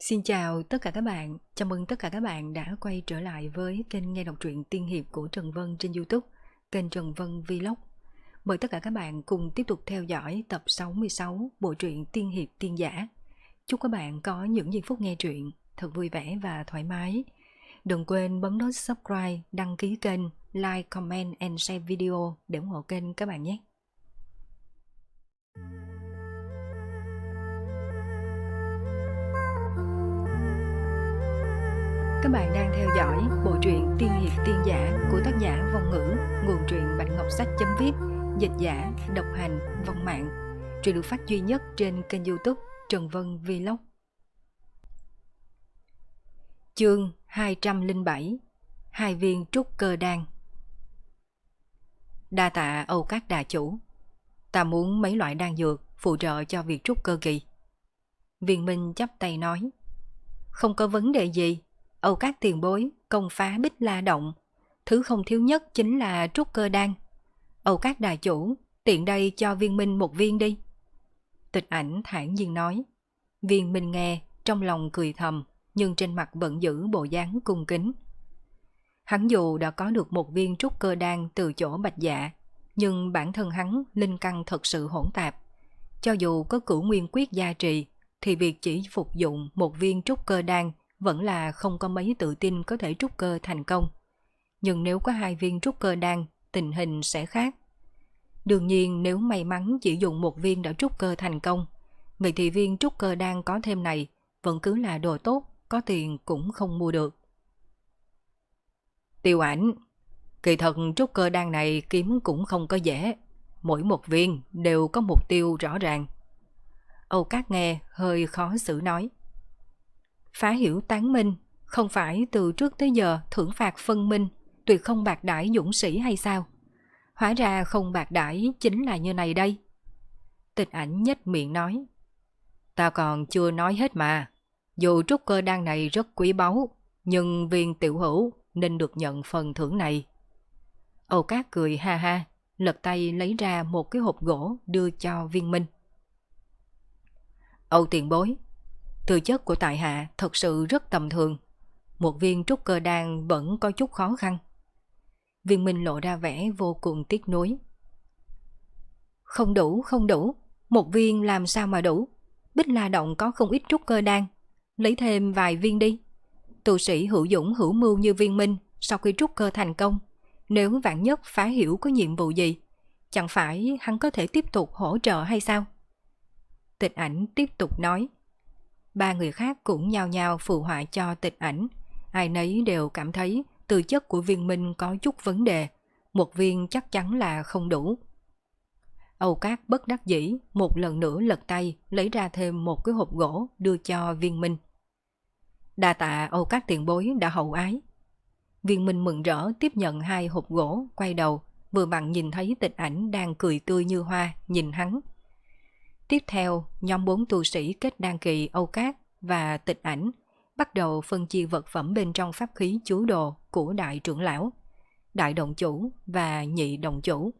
Xin chào tất cả các bạn, chào mừng tất cả các bạn đã quay trở lại với kênh nghe đọc truyện tiên hiệp của Trần Vân trên YouTube, kênh Trần Vân Vlog. Mời tất cả các bạn cùng tiếp tục theo dõi tập 66 bộ truyện tiên hiệp tiên giả. Chúc các bạn có những giây phút nghe truyện thật vui vẻ và thoải mái. Đừng quên bấm nút subscribe, đăng ký kênh, like, comment and share video để ủng hộ kênh các bạn nhé. Các bạn đang theo dõi bộ truyện tiên hiệp tiên giả của tác giả Vong Ngữ, nguồn truyện Bạch Ngọc Sách.viết, dịch giả Độc Hành, Vong Mạng. Truyện được phát duy nhất trên kênh YouTube Trần Vân Vlog. Chương 207: Hai viên trúc cơ đan. Đa tạ Âu Các đà chủ, ta muốn mấy loại đan dược phụ trợ cho việc trúc cơ kỳ. Viên Minh chắp tay nói: Không có vấn đề gì. Âu Các tiền bối công phá Bích La Động, thứ không thiếu nhất chính là trúc cơ đan. Âu Các đà chủ, tiện đây cho Viên Minh một viên đi. Tịch Ảnh thản nhiên nói. Viên Minh nghe, trong lòng cười thầm, nhưng trên mặt vẫn giữ bộ dáng cung kính. Hắn dù đã có được một viên trúc cơ đan từ chỗ Bạch Dạ, nhưng bản thân hắn linh căn thật sự hỗn tạp. Cho dù có Cửu Nguyên Quyết gia trì, thì việc chỉ phục dụng một viên trúc cơ đan vẫn là không có mấy tự tin có thể trúc cơ thành công. Nhưng nếu có hai viên trúc cơ đan, tình hình sẽ khác. Đương nhiên nếu may mắn chỉ dùng một viên đã trúc cơ thành công, vậy thì viên trúc cơ đan có thêm này vẫn cứ là đồ tốt, có tiền cũng không mua được. Tiêu Ảnh, kỳ thật trúc cơ đan này kiếm cũng không có dễ, mỗi một viên đều có mục tiêu rõ ràng. Âu Các nghe hơi khó xử nói. Phá hiểu tán minh, không phải từ trước tới giờ thưởng phạt phân minh, tuyệt không bạc đãi dũng sĩ hay sao? Hóa ra không bạc đãi chính là như này đây. Tịch Ảnh nhếch miệng nói. Ta còn chưa nói hết mà. Dù trúc cơ đan này rất quý báu, nhưng viên tiểu hữu nên được nhận phần thưởng này. Âu Các cười ha ha, lật tay lấy ra một cái hộp gỗ đưa cho Viên Minh. Âu tiền bối, tư chất của tại hạ thật sự rất tầm thường. Một viên trúc cơ đan vẫn có chút khó khăn. Viên Minh lộ ra vẻ vô cùng tiếc nuối. Không đủ, không đủ. Một viên làm sao mà đủ. Bích La Động có không ít trúc cơ đan. Lấy thêm vài viên đi. Tu sĩ hữu dũng hữu mưu như Viên Minh, sau khi trúc cơ thành công, nếu vạn nhất phá hiểu có nhiệm vụ gì, chẳng phải hắn có thể tiếp tục hỗ trợ hay sao? Tịch Ảnh tiếp tục nói. Ba người khác cũng nhao nhao phụ họa cho Tịch Ảnh. Ai nấy đều cảm thấy tư chất của Viên Minh có chút vấn đề, một viên chắc chắn là không đủ. Âu Các bất đắc dĩ một lần nữa lật tay lấy ra thêm một cái hộp gỗ đưa cho Viên Minh. Đa tạ Âu Các tiền bối đã hậu ái. Viên Minh mừng rỡ tiếp nhận hai hộp gỗ, quay đầu vừa vặn nhìn thấy Tịch Ảnh đang cười tươi như hoa nhìn hắn. Tiếp theo, nhóm 4 tu sĩ kết đan kỳ Âu Các và Tịch Ảnh bắt đầu phân chia vật phẩm bên trong pháp khí chú đồ của đại trưởng lão, đại động chủ và nhị động chủ.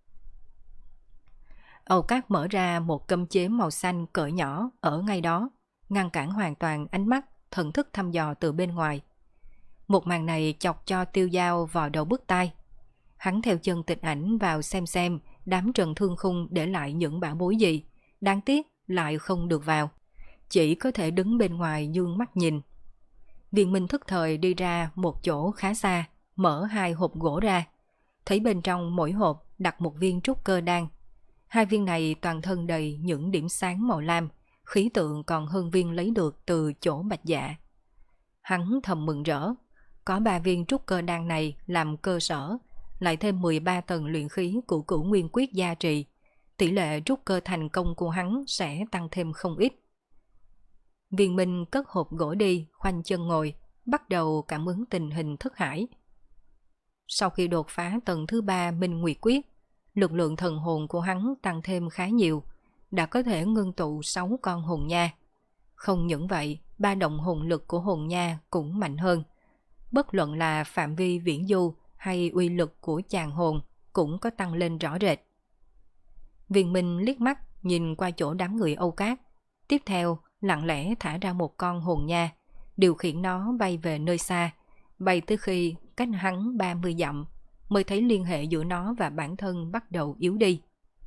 Âu Các mở ra một cấm chế màu xanh cỡ nhỏ ở ngay đó, ngăn cản hoàn toàn ánh mắt thần thức thăm dò từ bên ngoài. Một màn này chọc cho Tiêu Dao vào đầu bứt tai. Hắn theo chân Tịch Ảnh vào xem đám Trần Thương Khung để lại những bảo bối gì, đáng tiếc lại không được vào, chỉ có thể đứng bên ngoài dương mắt nhìn. Viên Minh thức thời đi ra một chỗ khá xa, mở hai hộp gỗ ra, thấy bên trong mỗi hộp đặt một viên trúc cơ đan. Hai viên này toàn thân đầy những điểm sáng màu lam, khí tượng còn hơn viên lấy được từ chỗ Bạch Dạ. Hắn thầm mừng rỡ, có 3 viên trúc cơ đan này làm cơ sở, lại thêm 13 tầng luyện khí của Cửu Nguyên Quyết gia trì, tỷ lệ trúc cơ thành công của hắn sẽ tăng thêm không ít. Viên Minh cất hộp gỗ đi, khoanh chân ngồi, bắt đầu cảm ứng tình hình thức hải. Sau khi đột phá tầng thứ 3 Minh Nguyệt Quyết, lực lượng thần hồn của hắn tăng thêm khá nhiều, đã có thể ngưng tụ 6 con hồn nha. Không những vậy, 3 động hồn lực của hồn nha cũng mạnh hơn. Bất luận là phạm vi viễn du hay uy lực của chàng hồn cũng có tăng lên rõ rệt. Viên Minh liếc mắt nhìn qua chỗ đám người Âu Các, tiếp theo lặng lẽ thả ra một con hồn nha, điều khiển nó bay về nơi xa, bay tới khi cách hắn 30 dặm, mới thấy liên hệ giữa nó và bản thân bắt đầu yếu đi.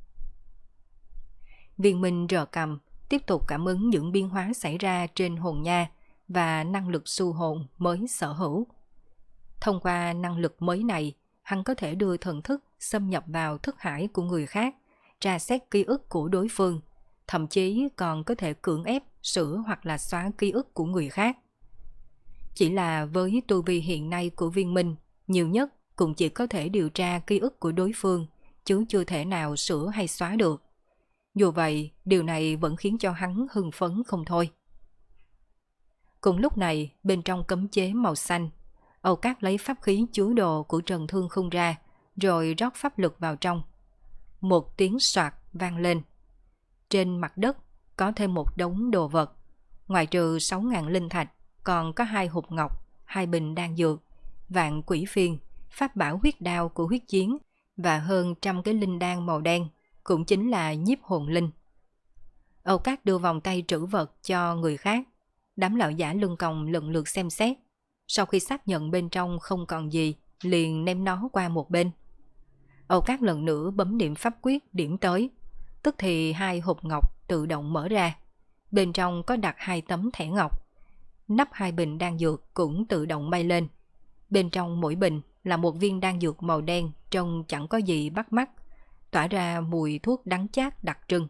Viên Minh rờ cằm, tiếp tục cảm ứng những biến hóa xảy ra trên hồn nha và năng lực su hồn mới sở hữu. Thông qua năng lực mới này, hắn có thể đưa thần thức xâm nhập vào thức hải của người khác, tra xét ký ức của đối phương, thậm chí còn có thể cưỡng ép sửa hoặc là xóa ký ức của người khác. Chỉ là với tu vi hiện nay của Viên Minh, nhiều nhất cũng chỉ có thể điều tra ký ức của đối phương, chứ chưa thể nào sửa hay xóa được. Dù vậy, điều này vẫn khiến cho hắn hưng phấn không thôi. Cùng lúc này, bên trong cấm chế màu xanh, Âu Cát lấy pháp khí chứa đồ của Trần Thương Khung ra, rồi rót pháp lực vào trong. Một tiếng soạt vang lên. Trên mặt đất có thêm một đống đồ vật. Ngoài trừ 6.000 linh thạch, còn có 2 hộp ngọc, 2 bình đan dược, vạn quỷ phiên, pháp bảo huyết đao của huyết chiến và hơn 100 cái linh đan màu đen, cũng chính là nhiếp hồn linh. Âu Cát đưa vòng tay trữ vật cho người khác. Đám lão giả lưng còng lần lượt xem xét. Sau khi xác nhận bên trong không còn gì, liền ném nó qua một bên. Âu Cát lần nữa bấm niệm pháp quyết điểm tới. Tức thì 2 hộp ngọc tự động mở ra. Bên trong có đặt 2 tấm thẻ ngọc. Nắp 2 bình đan dược cũng tự động bay lên. Bên trong mỗi bình là một viên đan dược màu đen trông chẳng có gì bắt mắt, tỏa ra mùi thuốc đắng chát đặc trưng.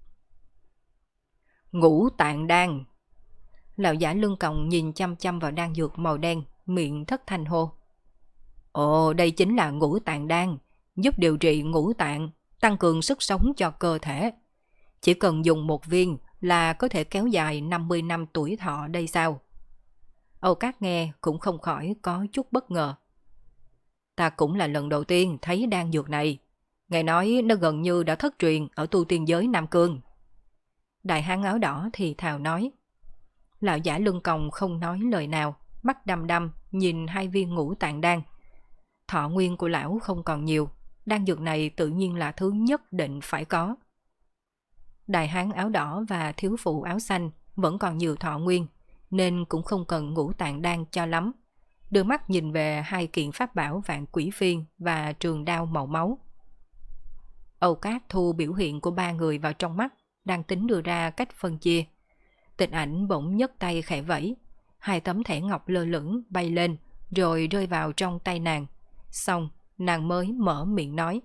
Ngũ tạng đan. Lão giả lưng còng nhìn chăm chăm vào đan dược màu đen, miệng thất thanh hô. Ồ, đây chính là ngũ tạng đan, giúp điều trị ngũ tạng, tăng cường sức sống cho cơ thể. Chỉ cần dùng một viên là có thể kéo dài 50 năm tuổi thọ đây sao? Âu Cát nghe cũng không khỏi có chút bất ngờ. Ta cũng là lần đầu tiên thấy đan dược này. Nghe nói nó gần như đã thất truyền ở tu tiên giới Nam Cương. Đại hán áo đỏ thì thào nói. Lão giả lưng còng không nói lời nào, mắt đăm đăm nhìn 2 viên ngũ tạng đan. Thọ nguyên của lão không còn nhiều, đan dược này tự nhiên là thứ nhất định phải có. Đại hán áo đỏ và thiếu phụ áo xanh vẫn còn nhiều thọ nguyên, nên cũng không cần ngũ tạng đan cho lắm. Đưa mắt nhìn về 2 kiện pháp bảo vạn quỷ phiên và trường đao màu máu. Âu Cát thu biểu hiện của 3 người vào trong mắt, đang tính đưa ra cách phân chia. Tịch Ảnh bỗng nhấc tay khẽ vẫy, 2 tấm thẻ ngọc lơ lửng bay lên, rồi rơi vào trong tay nàng. Xong, nàng mới mở miệng nói.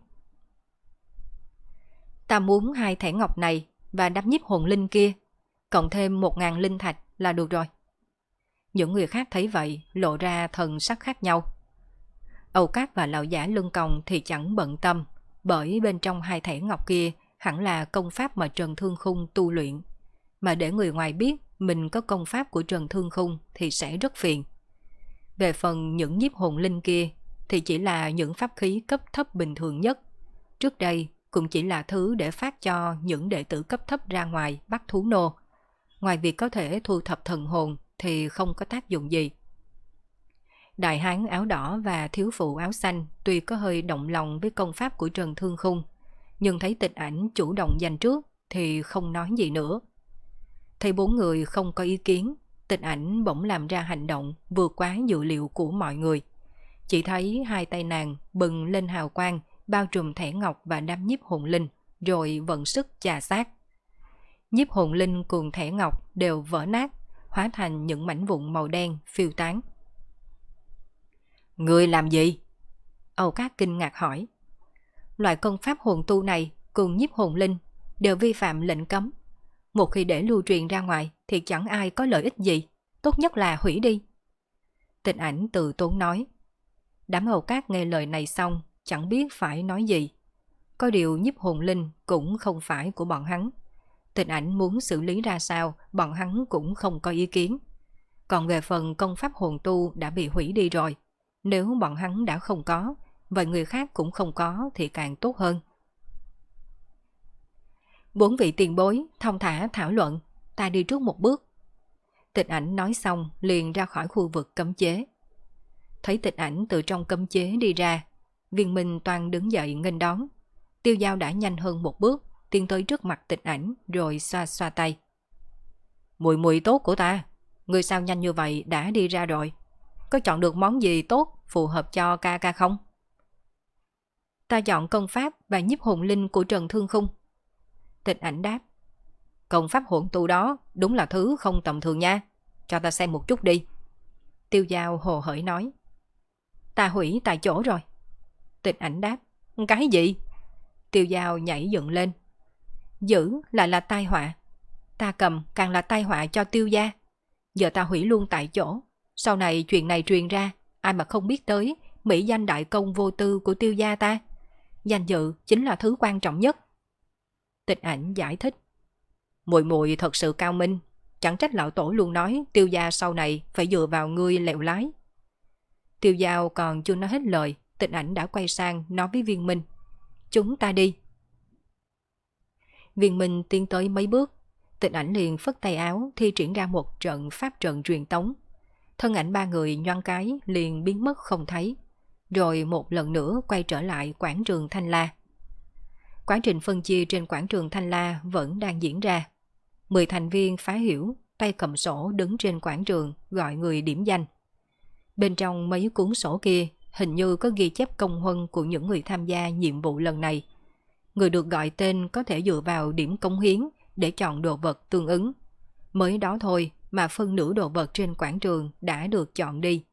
Ta muốn 2 thẻ ngọc này và đám nhiếp hồn linh kia, cộng thêm 1.000 linh thạch là được rồi. Những người khác thấy vậy, lộ ra thần sắc khác nhau. Âu Cát và lão giả lưng còng thì chẳng bận tâm, bởi bên trong 2 thẻ ngọc kia hẳn là công pháp mà Trần Thương Khung tu luyện. Mà để người ngoài biết mình có công pháp của Trần Thương Khung thì sẽ rất phiền. Về phần những nhiếp hồn linh kia thì chỉ là những pháp khí cấp thấp bình thường nhất. Trước đây cũng chỉ là thứ để phát cho những đệ tử cấp thấp ra ngoài bắt thú nô. Ngoài việc có thể thu thập thần hồn thì không có tác dụng gì. Đại hán áo đỏ và thiếu phụ áo xanh tuy có hơi động lòng với công pháp của Trần Thương Khung, nhưng thấy Tịch Ảnh chủ động giành trước thì không nói gì nữa. Thấy 4 người không có ý kiến, Tịch Ảnh bỗng làm ra hành động vượt quá dự liệu của mọi người. Chỉ thấy 2 tay nàng bừng lên hào quang, bao trùm thẻ ngọc và đám nhiếp hồn linh, rồi vận sức chà sát. Nhiếp hồn linh cùng thẻ ngọc đều vỡ nát, hóa thành những mảnh vụn màu đen phiêu tán. Người làm gì? Âu Cát kinh ngạc hỏi. Loại công pháp hồn tu này cùng nhiếp hồn linh đều vi phạm lệnh cấm. Một khi để lưu truyền ra ngoài thì chẳng ai có lợi ích gì, tốt nhất là hủy đi. Tịch Ảnh từ tốn nói. Đám Âu Cát nghe lời này xong chẳng biết phải nói gì. Có điều nhiếp hồn linh cũng không phải của bọn hắn. Tịch Ảnh muốn xử lý ra sao bọn hắn cũng không có ý kiến. Còn về phần công pháp hồn tu đã bị hủy đi rồi, nếu bọn hắn đã không có, vậy người khác cũng không có thì càng tốt hơn. 4 vị tiền bối thong thả thảo luận, ta đi trước một bước. Tịch Ảnh nói xong liền ra khỏi khu vực cấm chế. Thấy Tịch Ảnh từ trong cấm chế đi ra, Viên Minh toan đứng dậy nghênh đón. Tiêu Dao đã nhanh hơn một bước, tiến tới trước mặt Tịch Ảnh rồi xoa xoa tay. Mùi mùi tốt của ta, ngươi sao nhanh như vậy đã đi ra rồi? Có chọn được món gì tốt phù hợp cho ca ca không? Ta chọn công pháp và nhiếp hồn linh của Trần Thương Khung. Tịch Ảnh đáp. Công pháp hồn tu đó đúng là thứ không tầm thường nha. Cho ta xem một chút đi. Tiêu Giao hồ hởi nói. Ta hủy tại chỗ rồi. Tịch Ảnh đáp. Cái gì? Tiêu Giao nhảy dựng lên. Giữ lại là tai họa. Ta cầm càng là tai họa cho Tiêu gia. Giờ ta hủy luôn tại chỗ. Sau này chuyện này truyền ra, ai mà không biết tới mỹ danh đại công vô tư của Tiêu gia ta. Danh dự chính là thứ quan trọng nhất. Tịch Ảnh giải thích. Mùi mùi thật sự cao minh. Chẳng trách lão tổ luôn nói Tiêu gia sau này phải dựa vào ngươi lèo lái. Tiêu Giao còn chưa nói hết lời, Tịch Ảnh đã quay sang nói với Viên Minh. Chúng ta đi. Viên Minh tiến tới mấy bước, Tịch Ảnh liền phất tay áo thi triển ra một trận pháp trận truyền tống. Thân ảnh ba người nhoáng cái liền biến mất không thấy, rồi một lần nữa quay trở lại quảng trường Thanh La. Quá trình phân chia trên quảng trường Thanh La vẫn đang diễn ra. 10 thành viên phá hiểu, tay cầm sổ đứng trên quảng trường gọi người điểm danh. Bên trong mấy cuốn sổ kia hình như có ghi chép công huân của những người tham gia nhiệm vụ lần này. Người được gọi tên có thể dựa vào điểm cống hiến để chọn đồ vật tương ứng. Mới đó thôi mà phân nửa đồ vật trên quảng trường đã được chọn đi.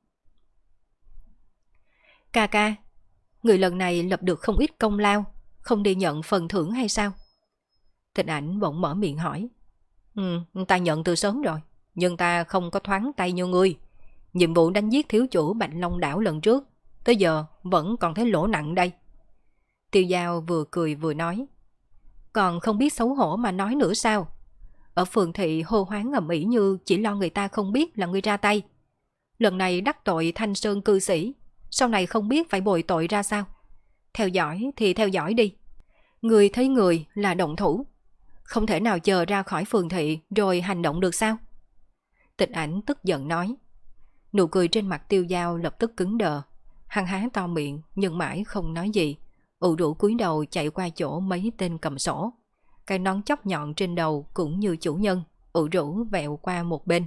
Ca ca, người lần này lập được không ít công lao, không đi nhận phần thưởng hay sao? Tịch Ảnh bỗng mở miệng hỏi. Ta nhận từ sớm rồi, nhưng ta không có thoáng tay như ngươi. Nhiệm vụ đánh giết thiếu chủ Bạch Long đảo lần trước, tới giờ vẫn còn thấy lỗ nặng đây. Tiêu Giao vừa cười vừa nói. Còn không biết xấu hổ mà nói nữa sao? Ở phường thị hô hoáng ầm ĩ như chỉ lo người ta không biết là ngươi ra tay. Lần này đắc tội Thanh Sơn cư sĩ, sau này không biết phải bồi tội ra sao. Theo dõi thì theo dõi đi. Người thấy người là động thủ. Không thể nào chờ ra khỏi phường thị rồi hành động được sao? Tịch Ảnh tức giận nói. Nụ cười trên mặt Tiêu Giao lập tức cứng đờ. Hắn há to miệng nhưng mãi không nói gì. Ụ rũ cúi đầu chạy qua chỗ mấy tên cầm sổ. Cái nón chóp nhọn trên đầu cũng như chủ nhân, ụ rũ vẹo qua một bên.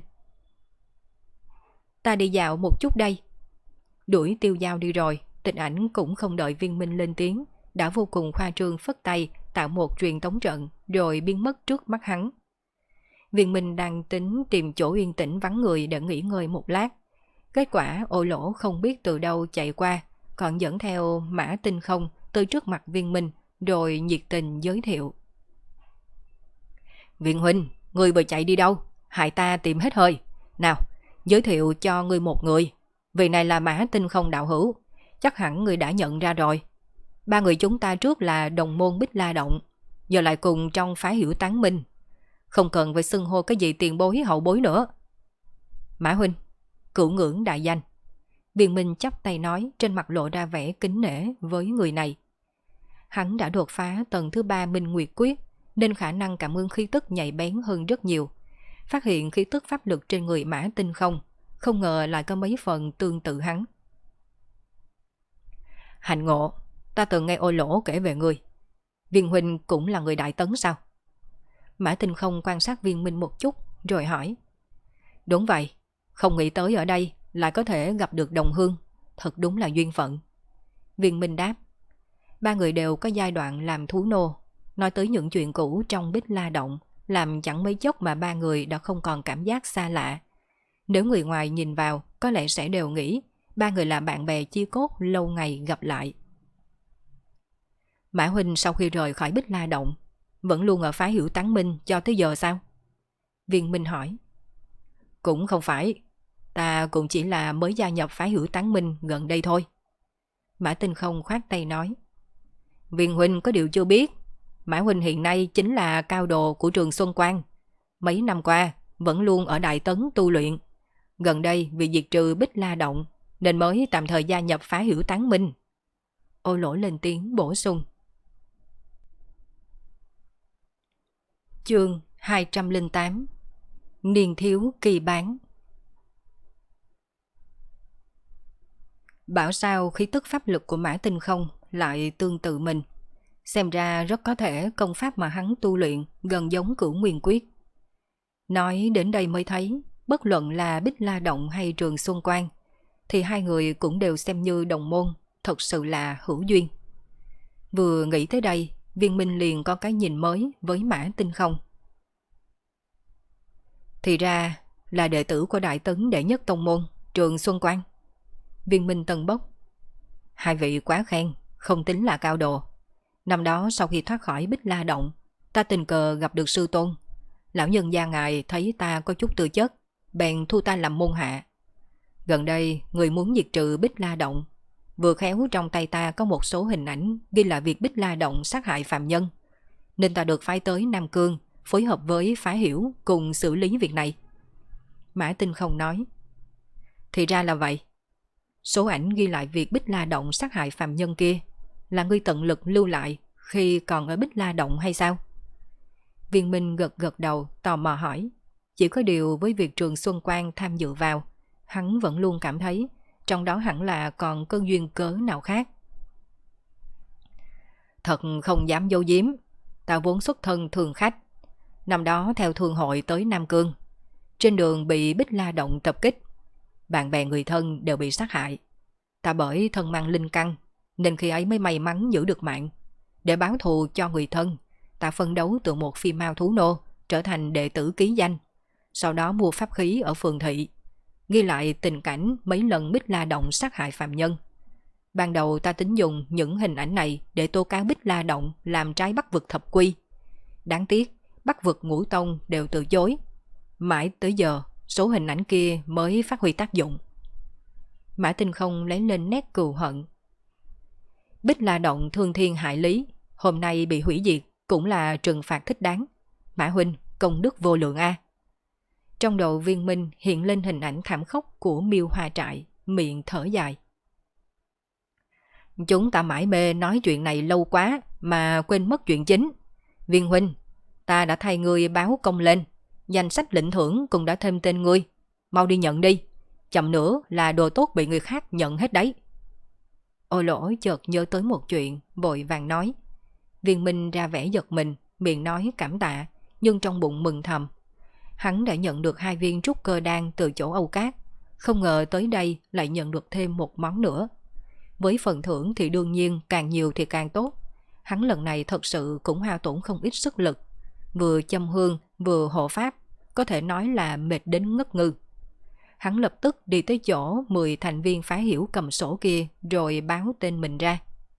Ta đi dạo một chút đây. Đuổi Tiêu Giao đi rồi, Tịch Ảnh cũng không đợi Viên Minh lên tiếng, đã vô cùng khoa trương phất tay tạo một truyền tống trận rồi biến mất trước mắt hắn. Viên Minh đang tính tìm chỗ yên tĩnh vắng người để nghỉ ngơi một lát. Kết quả Ô Lỗ không biết từ đâu chạy qua, còn dẫn theo Mã Tinh Không tới trước mặt Viên Minh rồi nhiệt tình giới thiệu. Viên huynh, người vừa chạy đi đâu? Hại ta tìm hết hơi. Nào, giới thiệu cho người một người. Vị này là Mã Tinh Không đạo hữu. Chắc hẳn người đã nhận ra rồi. Ba người chúng ta trước là đồng môn Bích La Động, giờ lại cùng trong phái hiểu tán minh. Không cần phải xưng hô cái gì tiền bối hậu bối nữa. Mã huynh, cửu ngưỡng đại danh. Viên Minh chắp tay nói, trên mặt lộ ra vẻ kính nể với người này. Hắn đã đột phá tầng thứ 3 Minh Nguyệt Quyết, nên khả năng cảm ứng khí tức nhạy bén hơn rất nhiều. Phát hiện khí tức pháp lực trên người Mã Tinh không ngờ lại có mấy phần tương tự hắn. Hạnh ngộ, ta từng nghe Ô Lỗ kể về người. Viên huynh cũng là người Đại Tấn sao? Mã Tinh Không quan sát Viên Minh một chút rồi hỏi. Đúng vậy, không nghĩ tới ở đây lại có thể gặp được đồng hương, thật đúng là duyên phận. Viên Minh đáp. Ba người đều có giai đoạn làm thú nô, nói tới những chuyện cũ trong Bích La Động, làm chẳng mấy chốc mà ba người đã không còn cảm giác xa lạ. Nếu người ngoài nhìn vào, có lẽ sẽ đều nghĩ ba người là bạn bè chia cốt lâu ngày gặp lại. Mã huynh sau khi rời khỏi Bích La Động, vẫn luôn ở phái Hiểu Tán Minh cho tới giờ sao? Viên Minh hỏi. Cũng không phải, ta cũng chỉ là mới gia nhập phái Hiểu Tán Minh gần đây thôi. Mã Tinh Không khoát tay nói. Viên huynh có điều chưa biết, Mã huynh hiện nay chính là cao đồ của trường Xuân Quang. Mấy năm qua vẫn luôn ở Đại Tấn tu luyện. Gần đây vì diệt trừ Bích La Động nên mới tạm thời gia nhập phái Hiểu Tán Minh. Ô Lỗ lên tiếng bổ sung. Chương 208. Niên thiếu kỳ bán. Bảo sao khí tức pháp lực của Mã Tinh Không lại tương tự mình. Xem ra rất có thể công pháp mà hắn tu luyện gần giống Cửu Nguyên Quyết. Nói đến đây mới thấy, bất luận là Bích La Động hay Trường Xuân Quan, thì hai người cũng đều xem như đồng môn, thật sự là hữu duyên. Vừa nghĩ tới đây, Viên Minh liền có cái nhìn mới với Mã Tinh Không. Thì ra là đệ tử của Đại Tấn đệ nhất tông môn, Trường Xuân Quan. Viên Minh tần bốc. Hai vị quá khen, không tính là cao đồ. Năm đó sau khi thoát khỏi Bích La Động, ta tình cờ gặp được sư tôn. Lão nhân gia ngài thấy ta có chút tư chất, bèn thu ta làm môn hạ. Gần đây, người muốn diệt trừ Bích La Động. Vừa khéo trong tay ta có một số hình ảnh ghi là việc Bích La Động sát hại phạm nhân, nên ta được phái tới Nam Cương, phối hợp với phá hiểu cùng xử lý việc này. Mã Tinh Không nói. Thì ra là vậy. Số ảnh ghi lại việc Bích La Động sát hại phạm nhân kia là ngươi tận lực lưu lại khi còn ở Bích La Động hay sao? Viên Minh gật gật đầu, tò mò hỏi. Chỉ có điều với việc Trường Xuân Quan tham dự vào, hắn vẫn luôn cảm thấy trong đó hẳn là còn cơn duyên cớ nào khác. Thật không dám giấu giếm, ta vốn xuất thân thường khách. Năm đó theo thương hội tới Nam Cương, trên đường bị Bích La Động tập kích, bạn bè người thân đều bị sát hại. Ta bởi thân mang linh căn, nên khi ấy mới may mắn giữ được mạng. Để báo thù cho người thân, ta phân đấu từ một phi mao thú nô trở thành đệ tử ký danh. Sau đó mua pháp khí ở phường thị, ghi lại tình cảnh mấy lần Bích La Động sát hại phạm nhân. Ban đầu ta tính dùng những hình ảnh này để tố cáo Bích La Động làm trái Bắc vực thập quy. Đáng tiếc, Bắc vực ngũ tông đều từ chối. Mãi tới giờ, số hình ảnh kia mới phát huy tác dụng. Mã Tinh Không lấy lên nét cừu hận. Bích La Động thương thiên hại lý, hôm nay bị hủy diệt cũng là trừng phạt thích đáng. Mã huynh, công đức vô lượng a. Trong đầu Viên Minh hiện lên hình ảnh thảm khốc của Miêu Hoa Trại, miệng thở dài. Chúng ta mải mê nói chuyện này lâu quá mà quên mất chuyện chính. Viên huynh, ta đã thay ngươi báo công lên, danh sách lĩnh thưởng cũng đã thêm tên ngươi. Mau đi nhận đi, chậm nữa là đồ tốt bị người khác nhận hết đấy. Ôi lỗi chợt nhớ tới một chuyện, vội vàng nói. Viên Minh ra vẻ giật mình, miệng nói cảm tạ, nhưng trong bụng mừng thầm. Hắn đã nhận được 2 viên trúc cơ đan từ chỗ Âu Cát, không ngờ tới đây lại nhận được thêm một món nữa. Với phần thưởng thì đương nhiên càng nhiều thì càng tốt. Hắn lần này thật sự cũng hao tổn không ít sức lực, vừa châm hương vừa hộ pháp, có thể nói là mệt đến ngất ngư. Hắn lập tức đi tới chỗ 10 thành viên phá hiểu cầm sổ kia rồi báo tên mình ra.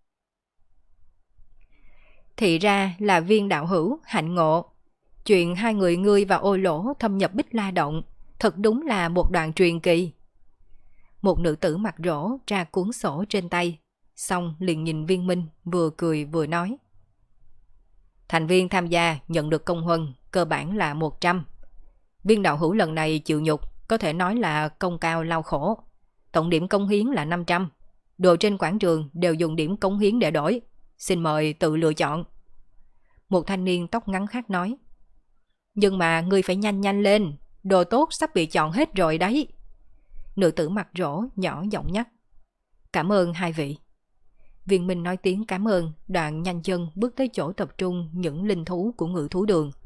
Thì ra là Viên đạo hữu Hạnh Ngộ. Chuyện hai người ngươi và Ô Lỗ thâm nhập Bích La Động thật đúng là một đoạn truyền kỳ. Một nữ tử mặt rỗ tra cuốn sổ trên tay, xong liền nhìn Viên Minh vừa cười vừa nói. Thành viên tham gia nhận được công huân cơ bản là 100. Viên đạo hữu lần này chịu nhục có thể nói là công cao lao khổ. Tổng điểm công hiến là 500. Đồ trên quảng trường đều dùng điểm công hiến để đổi. Xin mời tự lựa chọn. Một thanh niên tóc ngắn khác nói. Nhưng mà ngươi phải nhanh nhanh lên, đồ tốt sắp bị chọn hết rồi đấy. Nữ tử mặt rỗ nhỏ giọng nhắc. Cảm ơn hai vị. Viên Minh nói tiếng cảm ơn, đoạn nhanh chân bước tới chỗ tập trung những linh thú của Ngự Thú Đường.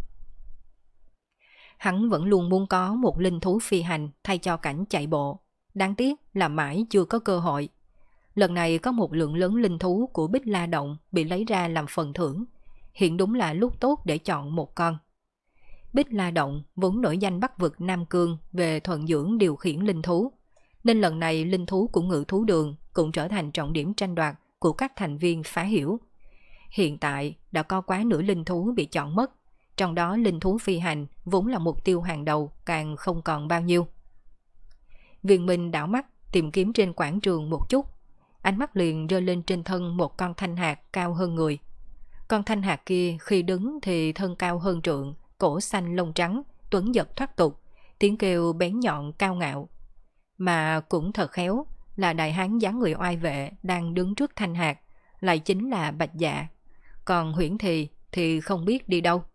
Hắn vẫn luôn muốn có một linh thú phi hành thay cho cảnh chạy bộ. Đáng tiếc là mãi chưa có cơ hội. Lần này có một lượng lớn linh thú của Bích La Động bị lấy ra làm phần thưởng. Hiện đúng là lúc tốt để chọn một con. Bích La Động vốn nổi danh Bắc vực Nam Cương về thuần dưỡng điều khiển linh thú, nên lần này linh thú của Ngự Thú Đường cũng trở thành trọng điểm tranh đoạt của các thành viên phá hiểu. Hiện tại đã có quá nửa linh thú bị chọn mất, trong đó linh thú phi hành vốn là mục tiêu hàng đầu càng không còn bao nhiêu. Viên Minh đảo mắt tìm kiếm trên quảng trường một chút, ánh mắt liền rơi lên trên thân một con thanh hạc cao hơn người. Con thanh hạc kia khi đứng thì thân cao hơn trượng, cổ xanh lông trắng, tuấn giật thoát tục, tiếng kêu bén nhọn cao ngạo. Mà cũng thật khéo là đại hán dáng người oai vệ đang đứng trước thanh hạc, lại chính là Bạch Dạ. Còn Huyễn thì không biết đi đâu.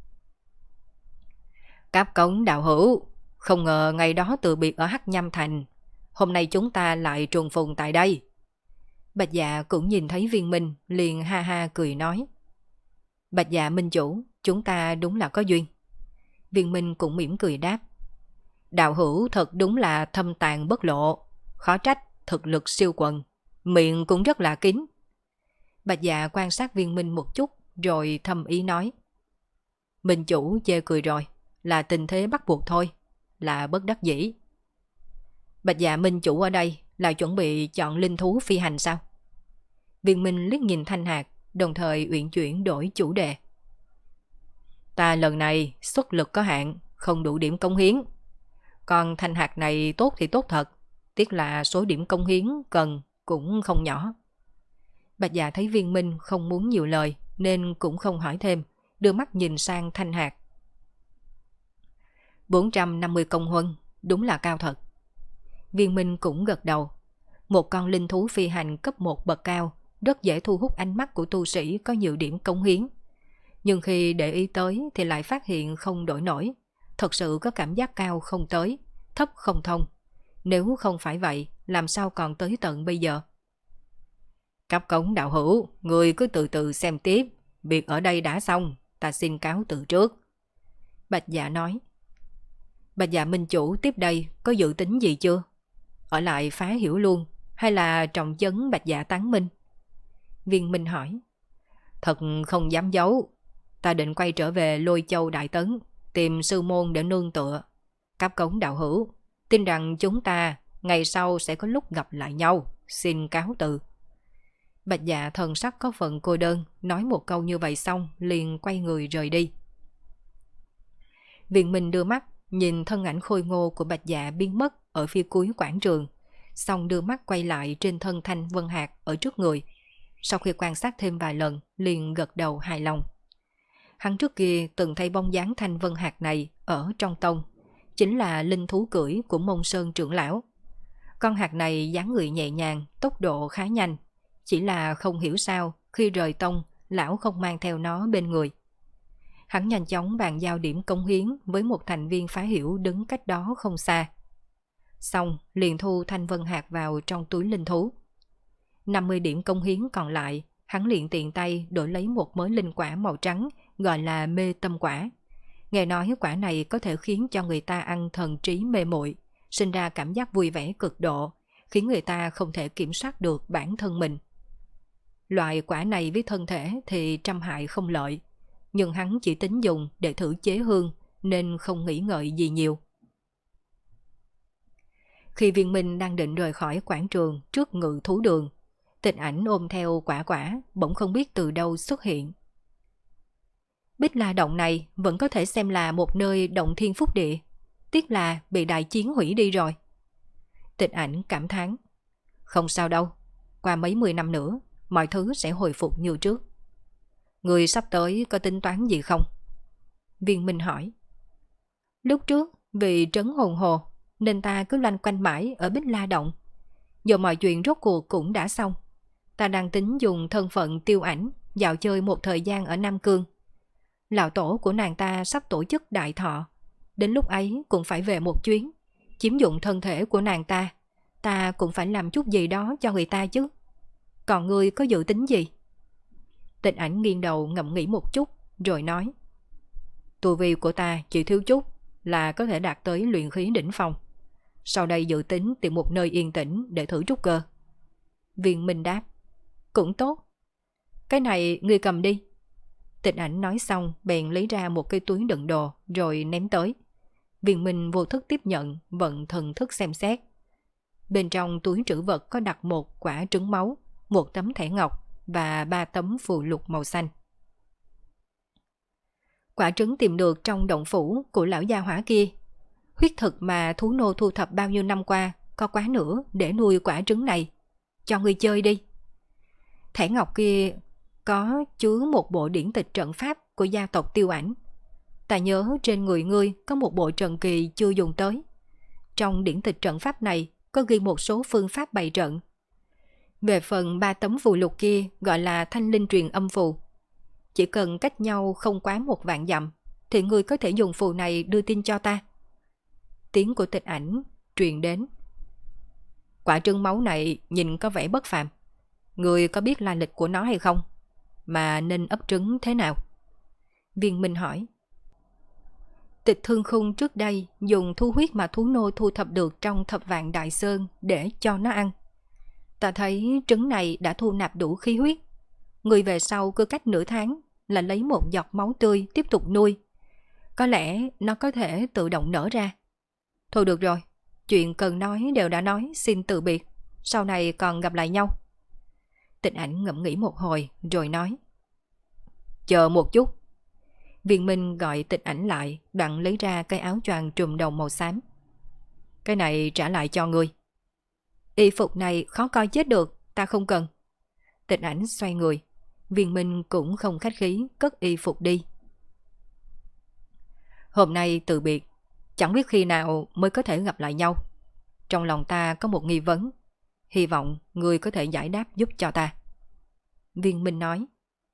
Cáp Cống đạo hữu, không ngờ ngày đó từ biệt ở Hắc Nham Thành, hôm nay chúng ta lại trùng phùng tại đây. Bạch Dạ cũng nhìn thấy Viên Minh, liền ha ha cười nói. Bạch Dạ minh chủ, chúng ta đúng là có duyên. Viên Minh cũng mỉm cười đáp. Đạo hữu thật đúng là thâm tàng bất lộ, khó trách thực lực siêu quần, miệng cũng rất là kín. Bạch Dạ quan sát Viên Minh một chút rồi thầm ý nói. Minh chủ chê cười rồi, là tình thế bắt buộc thôi, là bất đắc dĩ. Bạch Dạ Minh chủ ở đây là chuẩn bị chọn linh thú phi hành sao? Viên Minh liếc nhìn Thanh Hạc, đồng thời uyển chuyển đổi chủ đề. Ta lần này xuất lực có hạn, không đủ điểm công hiến. Còn Thanh Hạc này tốt thì tốt thật, tiếc là số điểm công hiến cần cũng không nhỏ. Bạch Dạ thấy Viên Minh không muốn nhiều lời nên cũng không hỏi thêm, đưa mắt nhìn sang Thanh Hạc. 450 công huân, đúng là cao thật. Viên Minh cũng gật đầu. Một con linh thú phi hành cấp 1 bậc cao, rất dễ thu hút ánh mắt của tu sĩ có nhiều điểm công hiến. Nhưng khi để ý tới thì lại phát hiện không đổi nổi. Thật sự có cảm giác cao không tới, thấp không thông. Nếu không phải vậy, làm sao còn tới tận bây giờ? Cấp cống đạo hữu, người cứ từ từ xem tiếp. Việc ở đây đã xong, ta xin cáo từ trước. Bạch Dạ nói. Bạch Dạ Minh chủ tiếp đây có dự tính gì chưa? Ở lại phá hiểu luôn, hay là trọng chấn Bạch Dạ tán minh? Viên Minh hỏi. Thật không dám giấu, ta định quay trở về Lôi Châu Đại Tấn, tìm sư môn để nương tựa. Cấp cống đạo hữu, tin rằng chúng ta ngày sau sẽ có lúc gặp lại nhau, xin cáo từ. Bạch Dạ thần sắc có phần cô đơn, nói một câu như vậy xong liền quay người rời đi. Viên Minh đưa mắt nhìn thân ảnh khôi ngô của Bạch Dạ biến mất ở phía cuối quảng trường, xong đưa mắt quay lại trên thân Thanh Vân Hạc ở trước người. Sau khi quan sát thêm vài lần liền gật đầu hài lòng. Hắn trước kia từng thấy bóng dáng Thanh Vân Hạc này ở trong tông, chính là linh thú cưỡi của Mông Sơn trưởng lão. Con hạc này dáng người nhẹ nhàng, tốc độ khá nhanh, chỉ là không hiểu sao khi rời tông lão không mang theo nó bên người. Hắn nhanh chóng bàn giao điểm công hiến với một thành viên phá hiểu đứng cách đó không xa. Xong liền thu Thanh Vân Hạc vào trong túi linh thú. 50 điểm công hiến còn lại, hắn liền tiện tay đổi lấy một mớ linh quả màu trắng gọi là mê tâm quả. Nghe nói quả này có thể khiến cho người ta ăn thần trí mê muội, sinh ra cảm giác vui vẻ cực độ, khiến người ta không thể kiểm soát được bản thân mình. Loại quả này với thân thể thì trăm hại không lợi, nhưng hắn chỉ tính dùng để thử chế hương nên không nghĩ ngợi gì nhiều. Khi Viên Minh đang định rời khỏi quảng trường trước Ngự Thú Đường, Tịch Ảnh ôm theo quả quả bỗng không biết từ đâu xuất hiện. Bích La Động này vẫn có thể xem là một nơi động thiên phúc địa, tiếc là bị đại chiến hủy đi rồi. Tịch Ảnh cảm thán. Không sao đâu, qua mấy 10 năm nữa mọi thứ sẽ hồi phục như trước. Người sắp tới có tính toán gì không? Viên Minh hỏi. Lúc trước vì trấn hồn hồ nên ta cứ loanh quanh mãi ở Bích La Động. Giờ mọi chuyện rốt cuộc cũng đã xong. Ta đang tính dùng thân phận Tiêu Ảnh dạo chơi một thời gian ở Nam Cương. Lão tổ của nàng ta sắp tổ chức đại thọ, đến lúc ấy cũng phải về một chuyến, chiếm dụng thân thể của nàng ta. Ta cũng phải làm chút gì đó cho người ta chứ. Còn ngươi có dự tính gì? Tịch Ảnh nghiêng đầu ngẫm nghĩ một chút rồi nói. Tu vi của ta chỉ thiếu chút là có thể đạt tới luyện khí đỉnh phong. Sau đây dự tính tìm một nơi yên tĩnh để thử trúc cơ. Viên Minh đáp. Cũng tốt. Cái này ngươi cầm đi. Tịch Ảnh nói xong bèn lấy ra một cái túi đựng đồ rồi ném tới. Viên Minh vô thức tiếp nhận, vận thần thức xem xét. Bên trong túi trữ vật có đặt một quả trứng máu, một tấm thẻ ngọc và 3 tấm phù lục màu xanh. Quả trứng tìm được trong động phủ của lão gia hỏa kia. Huyết thực mà thú nô thu thập bao nhiêu năm qua có quá nữa để nuôi quả trứng này. Cho ngươi chơi đi. Thẻ ngọc kia có chứa một bộ điển tịch trận pháp của gia tộc Tiêu Ảnh. Ta nhớ trên người ngươi có một bộ trận kỳ chưa dùng tới. Trong điển tịch trận pháp này có ghi một số phương pháp bày trận. Về phần 3 tấm phù lục kia gọi là thanh linh truyền âm phù. Chỉ cần cách nhau không quá 1 vạn dặm thì ngươi có thể dùng phù này đưa tin cho ta. Tiếng của Tịch Ảnh truyền đến. Quả trứng máu này nhìn có vẻ bất phàm. Ngươi có biết lai lịch của nó hay không? Mà nên ấp trứng thế nào? Viên Minh hỏi. Tịch Thương Khung trước đây dùng thú huyết mà thú nô thu thập được trong Thập Vạn Đại Sơn để cho nó ăn. Ta thấy trứng này đã thu nạp đủ khí huyết. Người về sau cứ cách nửa tháng là lấy một giọt máu tươi tiếp tục nuôi. Có lẽ nó có thể tự động nở ra. Thôi được rồi, chuyện cần nói đều đã nói, xin từ biệt. Sau này còn gặp lại nhau. Tịch Ảnh ngẫm nghĩ một hồi rồi nói. Chờ một chút. Viên Minh gọi Tịch Ảnh lại, đoạn lấy ra cái áo choàng trùm đầu màu xám. Cái này trả lại cho ngươi. Y phục này khó coi chết được, ta không cần. Tịch Ảnh xoay người. Viên Minh cũng không khách khí cất y phục đi. Hôm nay từ biệt, chẳng biết khi nào mới có thể gặp lại nhau. Trong lòng ta có một nghi vấn, hy vọng ngươi có thể giải đáp giúp cho ta. Viên Minh nói.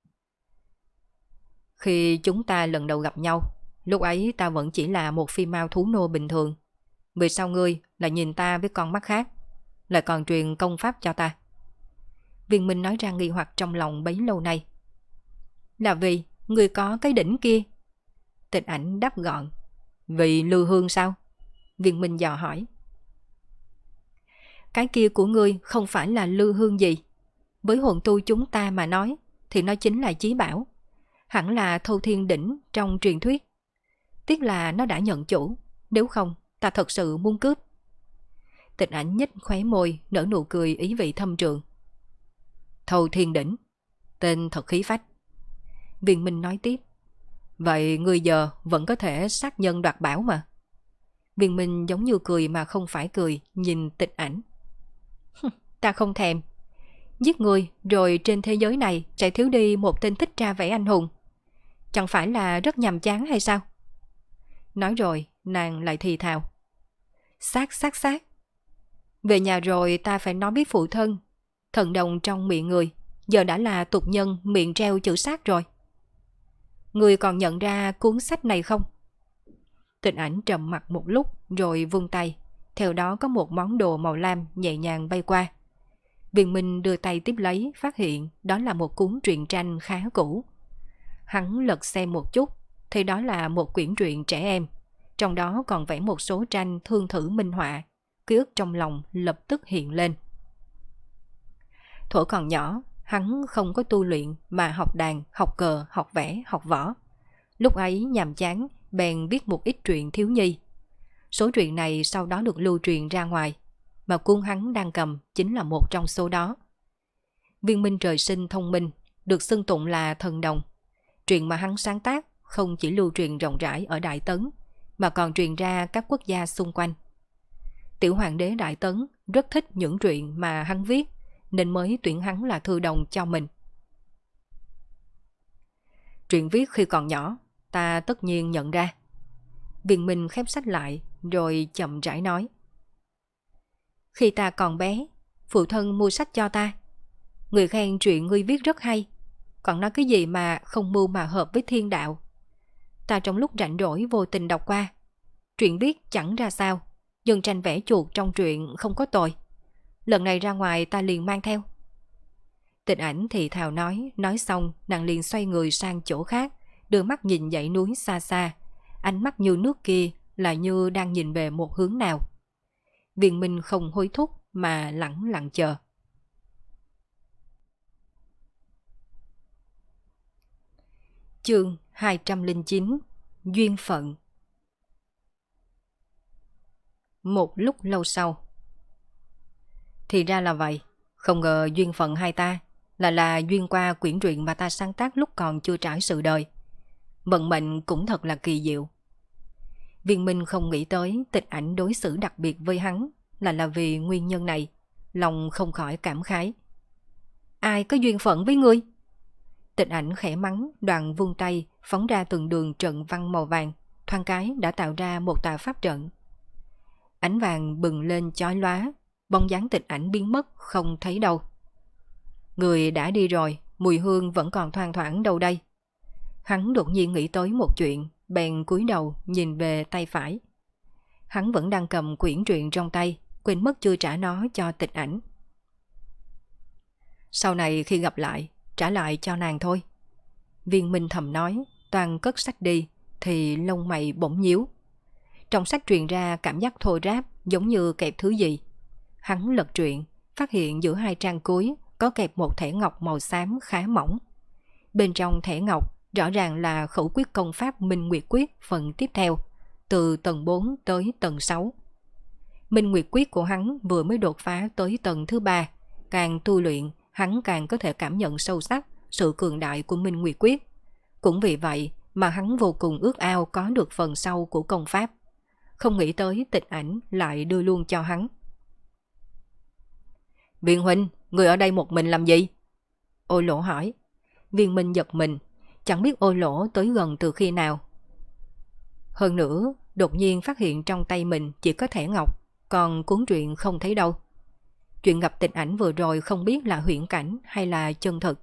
Khi chúng ta lần đầu gặp nhau, lúc ấy ta vẫn chỉ là một phi mao thú nô bình thường. Vì sao ngươi lại nhìn ta với con mắt khác, lại còn truyền công pháp cho ta? Viên Minh nói ra nghi hoặc trong lòng bấy lâu nay. Là vì ngươi có cái đỉnh kia. Tịch Ảnh đáp gọn. Vì Lư Hương sao? Viên Minh dò hỏi. Cái kia của ngươi không phải là Lư Hương gì. Với hồn tu chúng ta mà nói thì nó chính là chí bảo. Hẳn là Thâu Thiên Đỉnh trong truyền thuyết. Tiếc là nó đã nhận chủ, nếu không ta thật sự muốn cướp. Tịch Ảnh nhếch khóe môi, nở nụ cười ý vị thâm trường. Thâu Thiên Đỉnh, tên thật khí phách. Viên Minh nói tiếp. Vậy ngươi giờ vẫn có thể sát nhân đoạt bảo mà. Viên Minh giống như cười mà không phải cười, nhìn Tịch Ảnh. Ta không thèm. Giết người rồi trên thế giới này sẽ thiếu đi một tên thích ra vẻ anh hùng. Chẳng phải là rất nhàm chán hay sao? Nói rồi nàng lại thì thào. Sát. Về nhà rồi ta phải nói với phụ thân. Thần đồng trong miệng người giờ đã là tục nhân miệng treo chữ sát rồi. Người còn nhận ra cuốn sách này không? Tịch Ảnh trầm mặt một lúc rồi vung tay. Theo đó có một món đồ màu lam nhẹ nhàng bay qua. Viên Minh đưa tay tiếp lấy, phát hiện đó là một cuốn truyện tranh khá cũ. Hắn lật xem một chút, thì đó là một quyển truyện trẻ em. Trong đó còn vẽ một số tranh thương thử minh họa. Ký ức trong lòng lập tức hiện lên. Thuở còn nhỏ, hắn không có tu luyện mà học đàn, học cờ, học vẽ, học võ. Lúc ấy nhàm chán, bèn viết một ít truyện thiếu nhi. Số truyện này sau đó được lưu truyền ra ngoài, mà cuốn hắn đang cầm chính là một trong số đó. Viên Minh trời sinh thông minh, được xưng tụng là thần đồng. Truyện mà hắn sáng tác không chỉ lưu truyền rộng rãi ở Đại Tấn, mà còn truyền ra các quốc gia xung quanh. Tiểu hoàng đế Đại Tấn rất thích những truyện mà hắn viết, nên mới tuyển hắn là thư đồng cho mình. Truyện viết khi còn nhỏ, ta tất nhiên nhận ra. Viên Minh khép sách lại, rồi chậm rãi nói. Khi ta còn bé, phụ thân mua sách cho ta. Người khen truyện ngươi viết rất hay, còn nói cái gì mà không mưu mà hợp với thiên đạo. Ta trong lúc rảnh rỗi vô tình đọc qua. Truyện viết chẳng ra sao, nhưng tranh vẽ chuột trong truyện không có tồi. Lần này ra ngoài ta liền mang theo. Tịch Ảnh thì thào nói xong nàng liền xoay người sang chỗ khác, đưa mắt nhìn dãy núi xa xa. Ánh mắt như nước kia là như đang nhìn về một hướng nào. Viên Minh không hối thúc mà lẳng lặng chờ. Chương 209 Duyên phận. Một lúc lâu sau. Thì ra là vậy, không ngờ duyên phận hai ta là duyên qua quyển truyện mà ta sáng tác lúc còn chưa trải sự đời. Vận mệnh cũng thật là kỳ diệu. Viên Minh không nghĩ tới Tịch Ảnh đối xử đặc biệt với hắn là vì nguyên nhân này, lòng không khỏi cảm khái. Ai có duyên phận với ngươi? Tịch Ảnh khẽ mắng, đoạn vung tay phóng ra từng đường trận văn màu vàng, thoáng cái đã tạo ra một tòa pháp trận. Ánh vàng bừng lên chói lóa, bóng dáng Tịch Ảnh biến mất không thấy đâu. Người đã đi rồi, mùi hương vẫn còn thoang thoảng đâu đây? Hắn đột nhiên nghĩ tới một chuyện, bèn cúi đầu nhìn về tay phải. Hắn vẫn đang cầm quyển truyện trong tay, quên mất chưa trả nó cho Tịch Ảnh. Sau này khi gặp lại, trả lại cho nàng thôi. Viên Minh thầm nói, toàn cất sách đi, thì lông mày bỗng nhíu. Trong sách truyền ra cảm giác thô ráp giống như kẹp thứ gì. Hắn lật truyện, phát hiện giữa hai trang cuối có kẹp một thẻ ngọc màu xám khá mỏng. Bên trong thẻ ngọc rõ ràng là khẩu quyết công pháp Minh Nguyệt Quyết phần tiếp theo, từ tầng 4 tới tầng 6. Minh Nguyệt Quyết của hắn vừa mới đột phá tới tầng thứ 3, càng tu luyện hắn càng có thể cảm nhận sâu sắc sự cường đại của Minh Nguyệt Quyết. Cũng vì vậy mà hắn vô cùng ước ao có được phần sau của công pháp. Không nghĩ tới Tịch Ảnh lại đưa luôn cho hắn. Viên huynh, người ở đây một mình làm gì? Ô Lỗ hỏi. Viên Minh giật mình, chẳng biết Ô Lỗ tới gần từ khi nào. Hơn nữa, đột nhiên phát hiện trong tay mình chỉ có thẻ ngọc, còn cuốn truyện không thấy đâu. Chuyện gặp Tịch Ảnh vừa rồi không biết là huyễn cảnh hay là chân thực.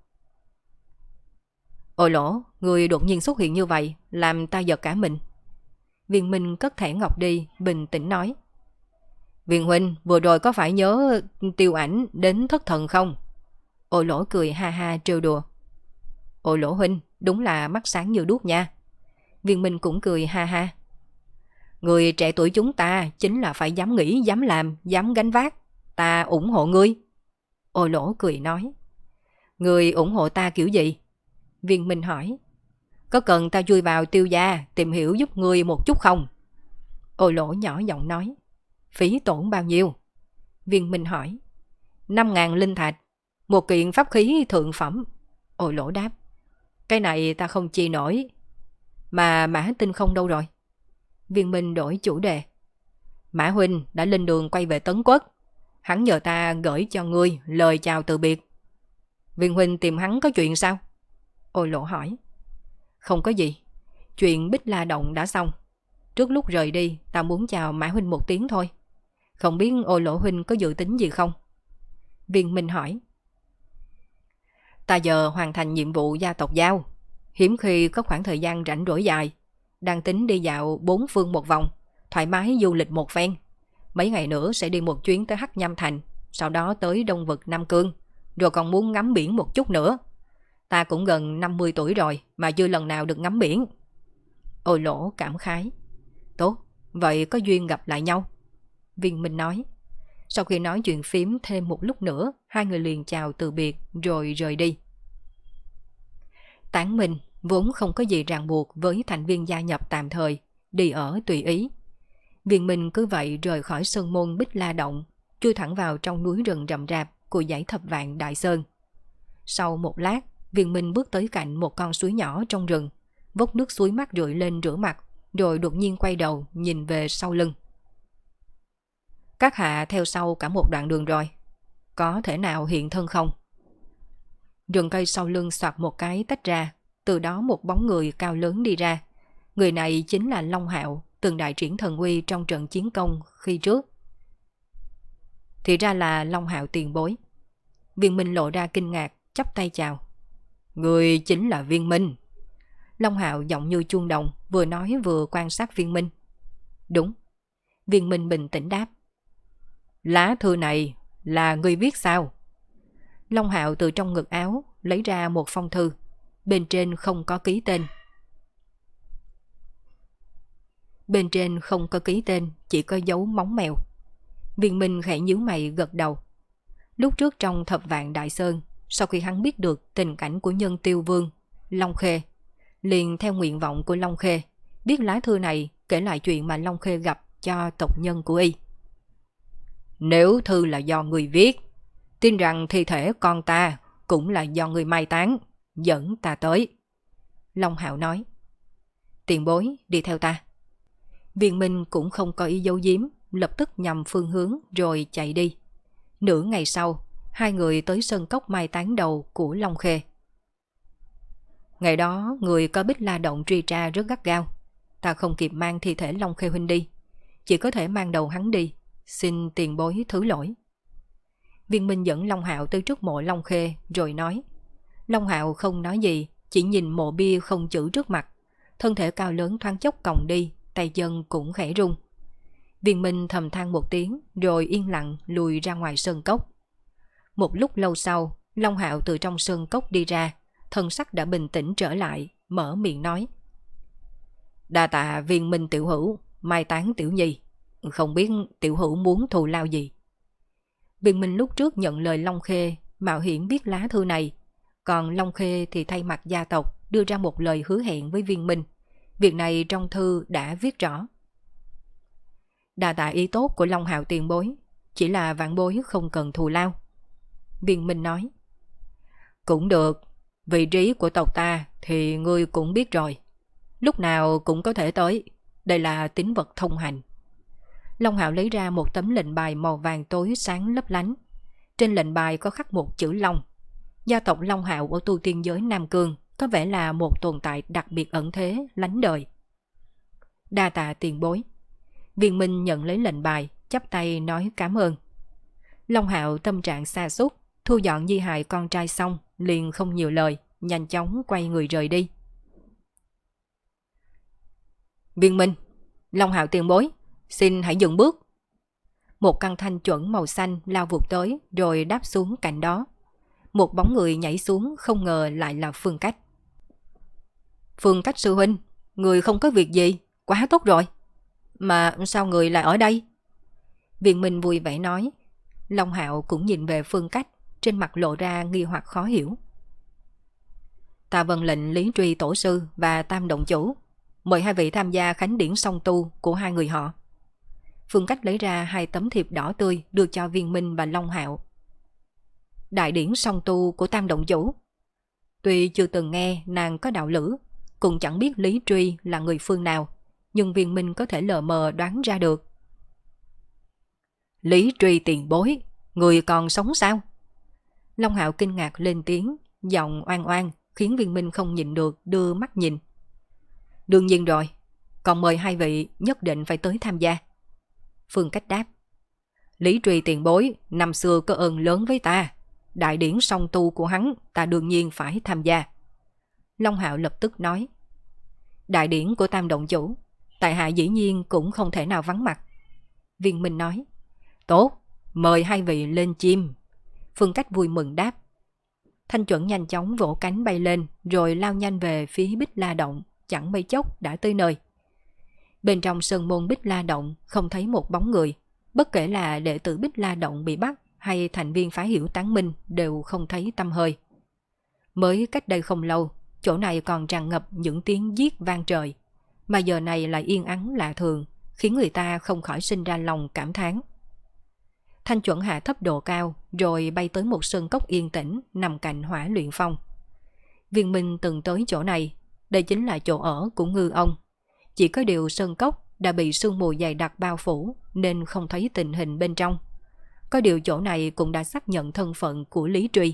Ô Lỗ, người đột nhiên xuất hiện như vậy, làm ta giật cả mình. Viên Minh cất thẻ ngọc đi, bình tĩnh nói. Viên huynh, vừa rồi có phải nhớ Tiêu Ảnh đến thất thần không? Ô Lỗ cười ha ha trêu đùa. Ô Lỗ huynh, đúng là mắt sáng như đuốc nha. Viên Minh cũng cười ha ha. Người trẻ tuổi chúng ta chính là phải dám nghĩ, dám làm, dám gánh vác. Ta ủng hộ ngươi. Ô Lỗ cười nói. Người ủng hộ ta kiểu gì? Viên Minh hỏi. Có cần ta chui vào Tiêu gia tìm hiểu giúp ngươi một chút không? Ô Lỗ nhỏ giọng nói. Phí tổn bao nhiêu? Viên Minh hỏi. 5.000 linh thạch, một kiện pháp khí thượng phẩm. Ô Lỗ đáp. Cái này ta không chi nổi. Mà Mã Tinh Không đâu rồi? Viên Minh đổi chủ đề. Mã huynh đã lên đường quay về Tấn Quốc. Hắn nhờ ta gửi cho ngươi lời chào từ biệt. Viên huynh tìm hắn có chuyện sao? Ô Lỗ hỏi. Không có gì. Chuyện Bích La Động đã xong. Trước lúc rời đi ta muốn chào Mã huynh một tiếng thôi. Không biết Ô Lỗ huynh có dự tính gì không? Viên Minh hỏi. Ta giờ hoàn thành nhiệm vụ gia tộc giao, hiếm khi có khoảng thời gian rảnh rỗi dài, đang tính đi dạo 4 phương một vòng, thoải mái du lịch một phen. Mấy ngày nữa sẽ đi một chuyến tới Hắc Nham Thành, sau đó tới Đông Vực Nam Cương, rồi còn muốn ngắm biển một chút nữa. Ta cũng gần 50 tuổi rồi mà chưa lần nào được ngắm biển. Ô Lỗ cảm khái. Tốt, vậy có duyên gặp lại nhau. Viên Minh nói. Sau khi nói chuyện phím thêm một lúc nữa, hai người liền chào từ biệt rồi rời đi. Tán Minh vốn không có gì ràng buộc với thành viên gia nhập tạm thời, đi ở tùy ý. Viên Minh cứ vậy rời khỏi sơn môn Bích La Động, chui thẳng vào trong núi rừng rậm rạp của dãy Thập Vạn Đại Sơn. Sau một lát, Viên Minh bước tới cạnh một con suối nhỏ trong rừng, vốc nước suối mát rượi lên rửa mặt, rồi đột nhiên quay đầu nhìn về sau lưng. Các hạ theo sau cả một đoạn đường rồi, có thể nào hiện thân không? Rừng cây sau lưng xoạt một cái tách ra, từ đó một bóng người cao lớn đi ra. Người này chính là Long Hạo, từng đại triển thần uy trong trận chiến công khi trước. Thì ra là Long Hạo tiền bối. Viên Minh lộ ra kinh ngạc, chắp tay chào. Người chính là Viên Minh. Long Hạo giọng như chuông đồng, vừa nói vừa quan sát Viên Minh. Đúng. Viên Minh bình tĩnh đáp. Lá thư này là người viết sao? Long Hạo từ trong ngực áo lấy ra một phong thư, bên trên không có ký tên. Bên trên không có ký tên, chỉ có dấu móng mèo. Viên Minh khẽ nhíu mày gật đầu. Lúc trước trong Thập Vạn Đại Sơn, sau khi hắn biết được tình cảnh của Nhân Tiêu Vương, Long Khê, liền theo nguyện vọng của Long Khê, viết lá thư này kể lại chuyện mà Long Khê gặp cho tộc nhân của y. Nếu thư là do người viết, tin rằng thi thể con ta cũng là do người mai táng, dẫn ta tới. Long Hạo nói. Tiền bối, đi theo ta. Viên Minh cũng không có ý giấu giếm, lập tức nhằm phương hướng rồi chạy đi. Nửa ngày sau, hai người tới sơn cốc mai táng đầu của Long Khê. Ngày đó, người có Bích La Động truy tra rất gắt gao. Ta không kịp mang thi thể Long Khê huynh đi, chỉ có thể mang đầu hắn đi. Xin tiền bối thứ lỗi. Viên Minh dẫn Long Hạo tới trước mộ Long Khê rồi nói. Long Hạo không nói gì, chỉ nhìn mộ bia không chữ trước mặt. Thân thể cao lớn thoáng chốc còng đi, tay chân cũng khẽ rung. Viên Minh thầm than một tiếng rồi yên lặng lùi ra ngoài sơn cốc. Một lúc lâu sau, Long Hạo từ trong sơn cốc đi ra, thân sắc đã bình tĩnh trở lại, mở miệng nói. Đa tạ Viên Minh tiểu hữu, mai táng tiểu nhi. Không biết tiểu hữu muốn thù lao gì? Viên Minh lúc trước nhận lời Long Khê mạo hiểm viết lá thư này, còn Long Khê thì thay mặt gia tộc đưa ra một lời hứa hẹn với Viên Minh. Việc này trong thư đã viết rõ. Đa tạ ý tốt của Long Hạo tiền bối, chỉ là vạn bối không cần thù lao. Viên Minh nói. Cũng được, vị trí của tộc ta thì ngươi cũng biết rồi. Lúc nào cũng có thể tới, đây là tín vật thông hành. Long Hạo lấy ra một tấm lệnh bài màu vàng tối sáng lấp lánh. Trên lệnh bài có khắc một chữ Long. Gia tộc Long Hạo ở tu tiên giới Nam Cương có vẻ là một tồn tại đặc biệt ẩn thế, lánh đời. Đa tạ tiền bối. Viên Minh nhận lấy lệnh bài, chắp tay nói cảm ơn. Long Hạo tâm trạng sa sút, thu dọn di hài con trai xong, liền không nhiều lời, nhanh chóng quay người rời đi. Viên Minh, Long Hạo tiền bối, xin hãy dừng bước. Một căn thanh chuẩn màu xanh lao vụt tới rồi đáp xuống cạnh đó. Một bóng người nhảy xuống, không ngờ lại là Phương Cách. Phương Cách sư huynh, người không có việc gì, quá tốt rồi. Mà sao người lại ở đây? Viên Minh vui vẻ nói. Long Hạo cũng nhìn về Phương Cách, trên mặt lộ ra nghi hoặc khó hiểu. Ta vâng lệnh Lý Truy tổ sư và Tam động chủ, mời hai vị tham gia khánh điển song tu của hai người họ. Phương Cách lấy ra hai tấm thiệp đỏ tươi đưa cho Viên Minh và Long Hạo. Đại điển song tu của Tam động chủ. Tuy chưa từng nghe nàng có đạo lữ, cũng chẳng biết Lý Truy là người phương nào, nhưng Viên Minh có thể lờ mờ đoán ra được. Lý Truy tiền bối, người còn sống sao? Long Hạo kinh ngạc lên tiếng, giọng oan oan, khiến Viên Minh không nhìn được, đưa mắt nhìn. Đương nhiên rồi, còn mời hai vị nhất định phải tới tham gia. Phương Cách đáp. Lý Truy tiền bối năm xưa có ơn lớn với ta, đại điển song tu của hắn ta đương nhiên phải tham gia. Long Hạo lập tức nói. Đại điển của Tam động chủ, tại hạ dĩ nhiên cũng không thể nào vắng mặt. Viên Minh nói. Tốt, mời hai vị lên chim. Phương Cách vui mừng đáp. Thanh chuẩn nhanh chóng vỗ cánh bay lên, rồi lao nhanh về phía Bích La Động, chẳng mấy chốc đã tới nơi. Bên trong sơn môn Bích La Động không thấy một bóng người, bất kể là đệ tử Bích La Động bị bắt hay thành viên phái Hiểu Tán Minh đều không thấy tăm hơi. Mới cách đây không lâu, chỗ này còn tràn ngập những tiếng giết vang trời, mà giờ này lại yên ắng lạ thường, khiến người ta không khỏi sinh ra lòng cảm thán. Thanh chuẩn hạ thấp độ cao, rồi bay tới một sơn cốc yên tĩnh nằm cạnh Hỏa Luyện Phong. Viên Minh từng tới chỗ này, đây chính là chỗ ở của Ngư ông. Chỉ có điều sơn cốc đã bị sương mù dày đặc bao phủ nên không thấy tình hình bên trong. Có điều chỗ này cũng đã xác nhận thân phận của Lý Truy.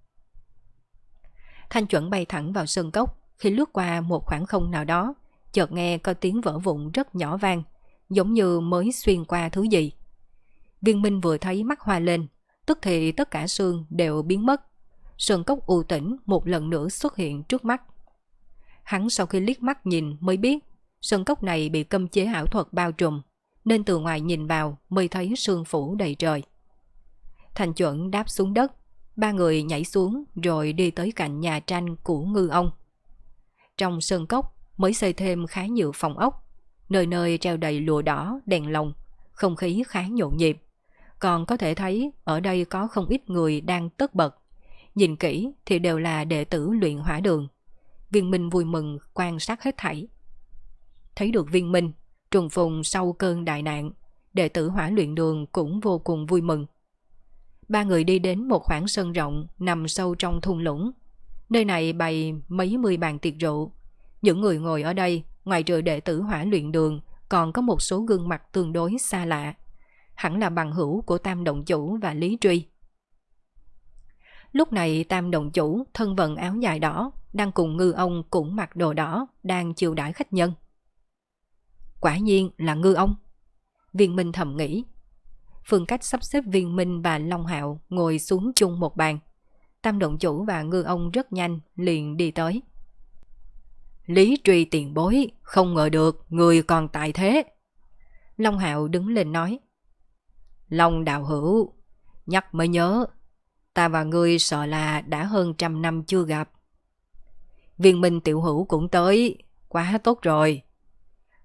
Thanh chuẩn bay thẳng vào sơn cốc, khi lướt qua một khoảng không nào đó, chợt nghe có tiếng vỡ vụn rất nhỏ vang, giống như mới xuyên qua thứ gì. Viên Minh vừa thấy mắt hoa lên, tức thì tất cả sương đều biến mất. Sơn cốc u tĩnh một lần nữa xuất hiện trước mắt. Hắn sau khi liếc mắt nhìn mới biết, sơn cốc này bị cấm chế ảo thuật bao trùm, nên từ ngoài nhìn vào mới thấy sương phủ đầy trời. Thành chuẩn đáp xuống đất, ba người nhảy xuống rồi đi tới cạnh nhà tranh của Ngư ông. Trong sơn cốc mới xây thêm khá nhiều phòng ốc, nơi nơi treo đầy lụa đỏ, đèn lồng, không khí khá nhộn nhịp. Còn có thể thấy ở đây có không ít người đang tất bật. Nhìn kỹ thì đều là đệ tử luyện hỏa đường. Viên Minh vui mừng quan sát hết thảy. Thấy được Viên Minh trùng phùng sau cơn đại nạn, đệ tử hỏa luyện đường cũng vô cùng vui mừng. Ba người đi đến một khoảng sân rộng nằm sâu trong thung lũng. Nơi này bày mấy mươi bàn tiệc rượu. Những người ngồi ở đây, ngoài trừ đệ tử hỏa luyện đường, còn có một số gương mặt tương đối xa lạ. Hẳn là bằng hữu của Tam động chủ và Lý Truy. Lúc này Tam động chủ thân vận áo dài đỏ, đang cùng Ngư ông cũng mặc đồ đỏ, đang chiêu đãi khách nhân. Quả nhiên là Ngư ông. Viên Minh thầm nghĩ. Phương Cách sắp xếp Viên Minh và Long Hạo ngồi xuống chung một bàn. Tam động chủ và Ngư ông rất nhanh liền đi tới. Lý Truy tiền bối, không ngờ được người còn tại thế. Long Hạo đứng lên nói. Long đạo hữu, nhắc mới nhớ, ta và ngươi sợ là đã hơn 100 năm chưa gặp. Viên Minh tiểu hữu cũng tới, quá tốt rồi.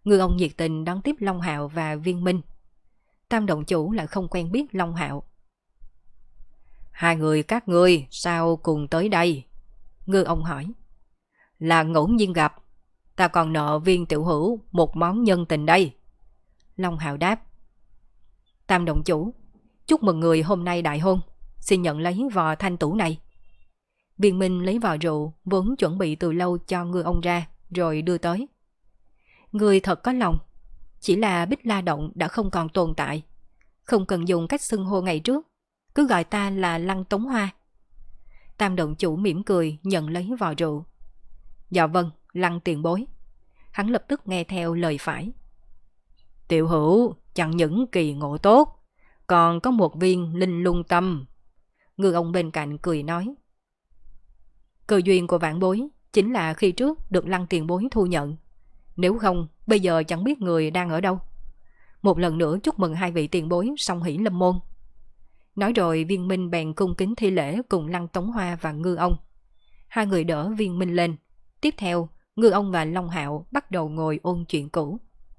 Ngư ông nhiệt tình đón tiếp Long Hạo và Viên Minh. Tam động chủ lại không quen biết Long Hạo. Hai người các ngươi sao cùng tới đây? Ngư ông hỏi. Là ngẫu nhiên gặp, ta còn nợ Viên tiểu hữu một món nhân tình đây. Long Hạo đáp. Tam động chủ, chúc mừng người hôm nay đại hôn, xin nhận lấy vò thanh tủ này. Viên Minh lấy vò rượu vốn chuẩn bị từ lâu cho Ngư ông ra, rồi đưa tới. Người thật có lòng, chỉ là Bích La Động đã không còn tồn tại, không cần dùng cách xưng hô ngày trước, cứ gọi ta là Lăng Tống Hoa. Tam động chủ mỉm cười nhận lấy vò rượu. Dạ vâng, Lăng tiền bối. Hắn lập tức nghe theo lời phải. Tiểu hữu chẳng những kỳ ngộ tốt, còn có một viên linh lung tâm. Ngư ông bên cạnh cười nói. Cơ duyên của vãn bối chính là khi trước được Lăng tiền bối thu nhận, nếu không bây giờ chẳng biết người đang ở đâu. Một lần nữa chúc mừng hai vị tiền bối song hỷ lâm môn. Nói rồi Viên Minh bèn cung kính thi lễ cùng Lăng Tống Hoa và Ngư ông. Hai người đỡ Viên Minh lên. Tiếp theo Ngư ông và Long Hạo bắt đầu ngồi ôn chuyện cũ.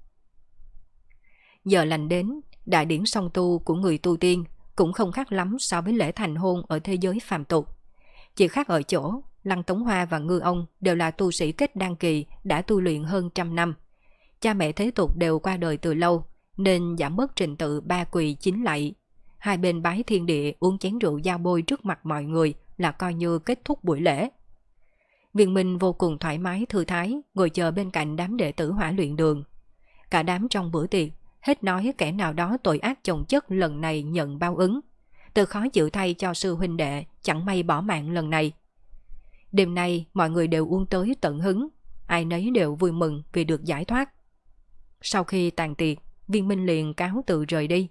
Giờ lành đến, đại điển song tu của người tu tiên cũng không khác lắm so với lễ thành hôn ở thế giới phàm tục. Chỉ khác ở chỗ Lăng Tống Hoa và Ngư ông đều là tu sĩ kết đan kỳ đã tu luyện hơn 100 năm. Cha mẹ thế tục đều qua đời từ lâu, nên giảm bớt trình tự 3 quỳ 9 lạy. Hai bên bái thiên địa uống chén rượu giao bôi trước mặt mọi người là coi như kết thúc buổi lễ. Viên Minh vô cùng thoải mái thư thái, ngồi chờ bên cạnh đám đệ tử Hỏa Luyện Đường. Cả đám trong bữa tiệc hết nói kẻ nào đó tội ác chồng chất lần này nhận báo ứng, từ khó chịu thay cho sư huynh đệ chẳng may bỏ mạng lần này. Đêm nay mọi người đều uống tới tận hứng, ai nấy đều vui mừng vì được giải thoát. Sau khi tàn tiệc, Viên Minh liền cáo từ rời đi.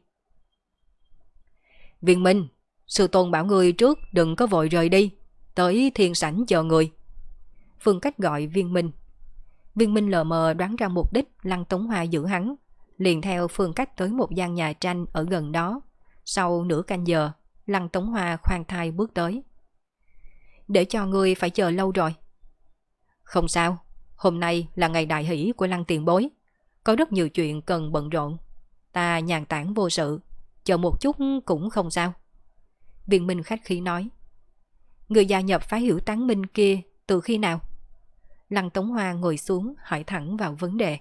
Viên Minh, sư tôn bảo ngươi trước đừng có vội rời đi, tới thiên sảnh chờ người. Phương Cách gọi Viên Minh. Viên Minh lờ mờ đoán ra mục đích Lăng Tống Hoa giữ hắn, liền theo Phương Cách tới một gian nhà tranh ở gần đó. Sau nửa canh giờ, Lăng Tống Hoa khoan thai bước tới. Để cho ngươi phải chờ lâu rồi. Không sao, hôm nay là ngày đại hỷ của Lăng tiền bối, có rất nhiều chuyện cần bận rộn, ta nhàn tản vô sự, chờ một chút cũng không sao. Viên Minh khách khí nói. Người gia nhập phái Hiểu Tán Minh kia từ khi nào? Lăng Tống Hoa ngồi xuống hỏi thẳng vào vấn đề.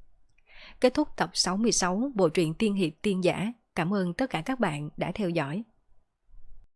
Kết thúc tập 66 bộ truyện Tiên Hiệp Tiên Giả. Cảm ơn tất cả các bạn đã theo dõi.